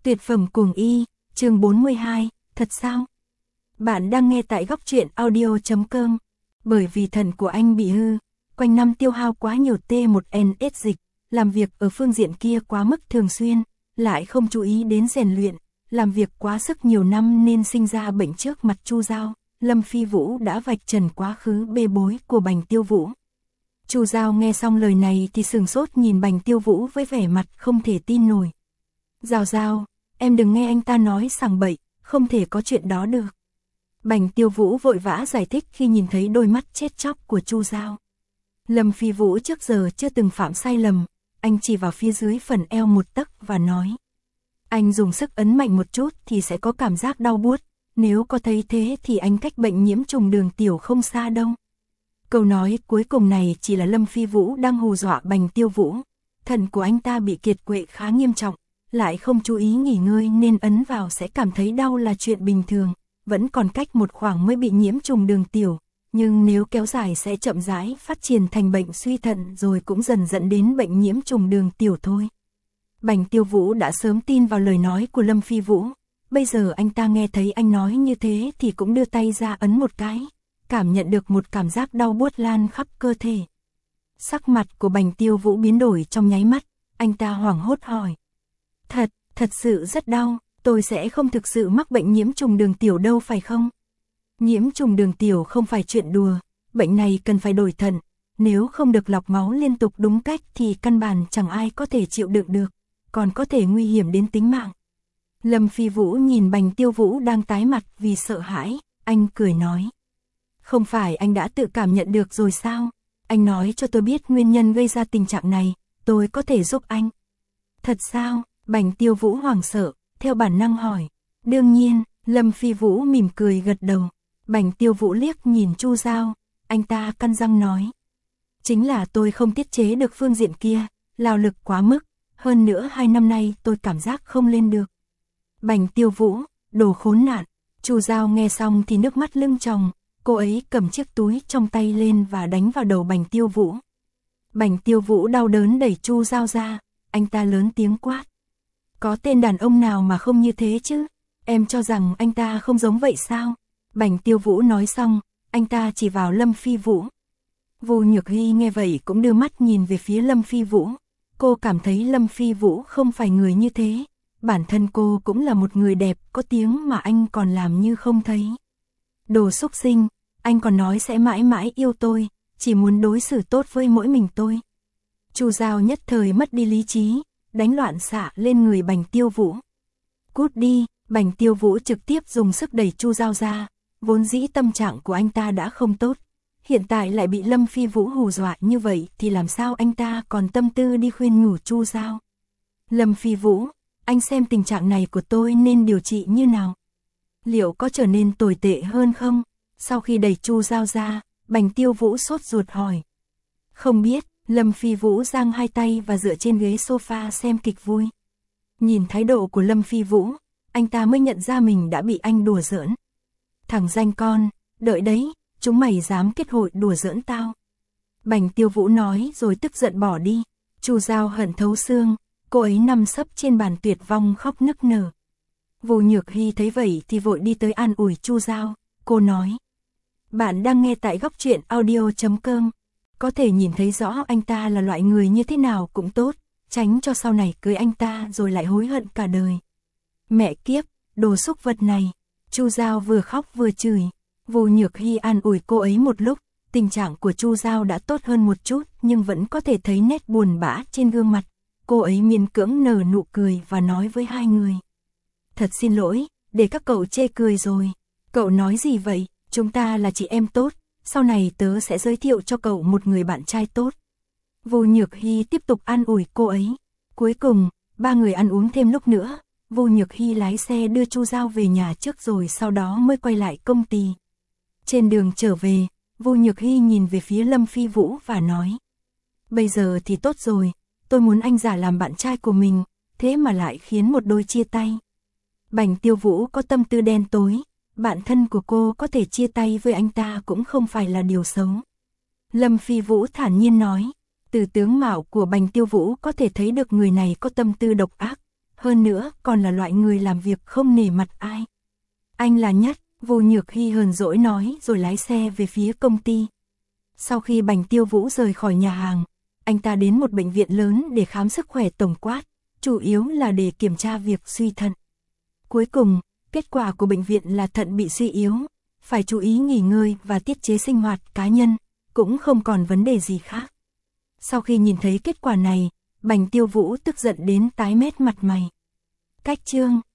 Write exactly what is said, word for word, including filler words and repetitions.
Tuyệt phẩm cuồng y, chương bốn mươi hai, thật sao? Bạn đang nghe tại góc truyện audio chấm com. Bởi vì thận của anh bị hư, quanh năm tiêu hao quá nhiều T một N S dịch, làm việc ở phương diện kia quá mức thường xuyên, lại không chú ý đến rèn luyện, làm việc quá sức nhiều năm nên sinh ra bệnh trước mặt Chu Giao. Lâm Phi Vũ đã vạch trần quá khứ bê bối của Bành Tiêu Vũ. Chu Giao nghe xong lời này thì sừng sốt nhìn Bành Tiêu Vũ với vẻ mặt không thể tin nổi. Giao Giao, em đừng nghe anh ta nói sằng bậy, không thể có chuyện đó được. Bành Tiêu Vũ vội vã giải thích khi nhìn thấy đôi mắt chết chóc của Chu Giao. Lâm Phi Vũ trước giờ chưa từng phạm sai lầm, anh chỉ vào phía dưới phần eo một tấc và nói. Anh dùng sức ấn mạnh một chút thì sẽ có cảm giác đau buốt, nếu có thấy thế thì anh cách bệnh nhiễm trùng đường tiểu không xa đâu. Câu nói cuối cùng này chỉ là Lâm Phi Vũ đang hù dọa Bành Tiêu Vũ. Thận của anh ta bị kiệt quệ khá nghiêm trọng, lại không chú ý nghỉ ngơi nên ấn vào sẽ cảm thấy đau là chuyện bình thường, vẫn còn cách một khoảng mới bị nhiễm trùng đường tiểu, nhưng nếu kéo dài sẽ chậm rãi phát triển thành bệnh suy thận rồi cũng dần dẫn đến bệnh nhiễm trùng đường tiểu thôi. Bành Tiêu Vũ đã sớm tin vào lời nói của Lâm Phi Vũ, bây giờ anh ta nghe thấy anh nói như thế thì cũng đưa tay ra ấn một cái, cảm nhận được một cảm giác đau buốt lan khắp cơ thể. Sắc mặt của Bành Tiêu Vũ biến đổi trong nháy mắt, anh ta hoảng hốt hỏi. Thật, thật sự rất đau, tôi sẽ không thực sự mắc bệnh nhiễm trùng đường tiểu đâu phải không? Nhiễm trùng đường tiểu không phải chuyện đùa, bệnh này cần phải đổi thận, nếu không được lọc máu liên tục đúng cách thì căn bản chẳng ai có thể chịu đựng được, còn có thể nguy hiểm đến tính mạng. Lâm Phi Vũ nhìn Bành Tiêu Vũ đang tái mặt vì sợ hãi, anh cười nói. Không phải anh đã tự cảm nhận được rồi sao? Anh nói cho tôi biết nguyên nhân gây ra tình trạng này, tôi có thể giúp anh. Thật sao? Bành Tiêu Vũ hoảng sợ, theo bản năng hỏi. Đương nhiên, Lâm Phi Vũ mỉm cười gật đầu. Bành Tiêu Vũ liếc nhìn Chu Giao, anh ta cắn răng nói. Chính là tôi không tiết chế được phương diện kia, lao lực quá mức, hơn nữa hai năm nay tôi cảm giác không lên được. Bành Tiêu Vũ, đồ khốn nạn. Chu Giao nghe xong thì nước mắt lưng tròng, cô ấy cầm chiếc túi trong tay lên và đánh vào đầu Bành Tiêu Vũ. Bành Tiêu Vũ đau đớn đẩy Chu Giao ra, anh ta lớn tiếng quát. Có tên đàn ông nào mà không như thế chứ? Em cho rằng anh ta không giống vậy sao? Bành Tiêu Vũ nói xong, anh ta chỉ vào Lâm Phi Vũ. Vu Nhược Hy nghe vậy cũng đưa mắt nhìn về phía Lâm Phi Vũ. Cô cảm thấy Lâm Phi Vũ không phải người như thế. Bản thân cô cũng là một người đẹp có tiếng mà anh còn làm như không thấy. Đồ xúc sinh, anh còn nói sẽ mãi mãi yêu tôi, chỉ muốn đối xử tốt với mỗi mình tôi. Chu Giao nhất thời mất đi lý trí, đánh loạn xạ lên người Bành Tiêu Vũ. Cút đi, Bành Tiêu Vũ trực tiếp dùng sức đẩy Chu Giao ra, vốn dĩ tâm trạng của anh ta đã không tốt, hiện tại lại bị Lâm Phi Vũ hù dọa như vậy thì làm sao anh ta còn tâm tư đi khuyên nhủ Chu Giao. Lâm Phi Vũ, anh xem tình trạng này của tôi nên điều trị như nào? Liệu có trở nên tồi tệ hơn không? Sau khi đẩy Chu Giao ra, Bành Tiêu Vũ sốt ruột hỏi. Không biết, Lâm Phi Vũ giang hai tay và dựa trên ghế sofa xem kịch vui. Nhìn thái độ của Lâm Phi Vũ, anh ta mới nhận ra mình đã bị anh đùa giỡn. Thằng danh con, đợi đấy, chúng mày dám kết hội đùa giỡn tao. Bành Tiêu Vũ nói rồi tức giận bỏ đi. Chu Giao hận thấu xương, cô ấy nằm sấp trên bàn tuyệt vong khóc nức nở. Vu Nhược Hy thấy vậy thì vội đi tới an ủi Chu Giao, cô nói. Bạn đang nghe tại góc truyện audio chấm com. Có thể nhìn thấy rõ anh ta là loại người như thế nào cũng tốt, tránh cho sau này cưới anh ta rồi lại hối hận cả đời. Mẹ kiếp, đồ xúc vật này. Chu Giao vừa khóc vừa chửi. Vu Nhược Hy an ủi cô ấy một lúc, tình trạng của Chu Giao đã tốt hơn một chút nhưng vẫn có thể thấy nét buồn bã trên gương mặt. Cô ấy miễn cưỡng nở nụ cười và nói với hai người. Thật xin lỗi, để các cậu chê cười rồi. Cậu nói gì vậy? Chúng ta là chị em tốt, sau này tớ sẽ giới thiệu cho cậu một người bạn trai tốt. Vu Nhược Hy tiếp tục an ủi cô ấy. Cuối cùng, ba người ăn uống thêm lúc nữa, Vu Nhược Hy lái xe đưa Chu Giao về nhà trước rồi sau đó mới quay lại công ty. Trên đường trở về, Vu Nhược Hy nhìn về phía Lâm Phi Vũ và nói. Bây giờ thì tốt rồi, tôi muốn anh giả làm bạn trai của mình, thế mà lại khiến một đôi chia tay. Bành Tiêu Vũ có tâm tư đen tối, bạn thân của cô có thể chia tay với anh ta cũng không phải là điều xấu. Lâm Phi Vũ thản nhiên nói, từ tướng mạo của Bành Tiêu Vũ có thể thấy được người này có tâm tư độc ác, hơn nữa còn là loại người làm việc không nể mặt ai. Anh là nhất, Vô Nhược Hy hờn dỗi nói rồi lái xe về phía công ty. Sau khi Bành Tiêu Vũ rời khỏi nhà hàng, anh ta đến một bệnh viện lớn để khám sức khỏe tổng quát, chủ yếu là để kiểm tra việc suy thận. Cuối cùng, kết quả của bệnh viện là thận bị suy yếu, phải chú ý nghỉ ngơi và tiết chế sinh hoạt cá nhân, cũng không còn vấn đề gì khác. Sau khi nhìn thấy kết quả này, Bành Tiêu Vũ tức giận đến tái mét mặt mày. Cách chương